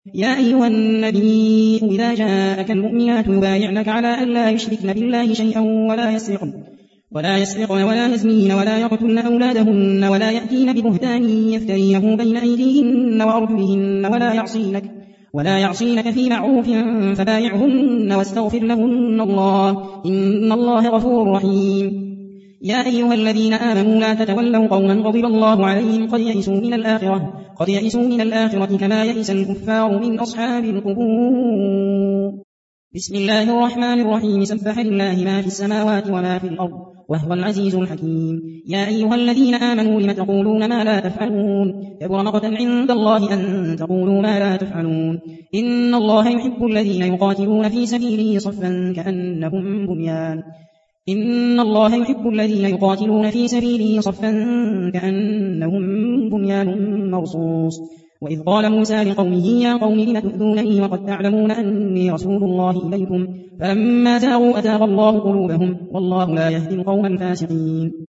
يا أيها النبي إذا جاءك المؤمنات يبايعنك على أن لا يشركن بالله شيئا ولا يسرقن ولا يزنين ولا يقتلن أولادهن ولا يأتين ببهتان يفترينه بين أيديهن وأرجلهن ولا يعصينك في معروف فبايعهن واستغفر لهن الله إن الله غفور رحيم. يا أيها الذين آمنوا لا تتولوا قوما غضب الله عليهم قد يئسوا من الآخرة كما يئس الكفار من أصحاب القبور. بسم الله الرحمن الرحيم. سبح لله ما في السماوات وما في الأرض وهو العزيز الحكيم. يا أيها الذين آمنوا لم تقولون ما لا تفعلون كبر مقتا عند الله أن تقولوا ما لا تفعلون. إن الله يحب الذين يقاتلون في سبيله صفا كأنهم بنيان مرصوص. وإذ قال موسى لقومه يا قوم لم تؤذونني وقد تعلمون أني رسول الله إليكم فلما زاغوا أزاغ الله قلوبهم والله لا يهدي القوم الفاسقين.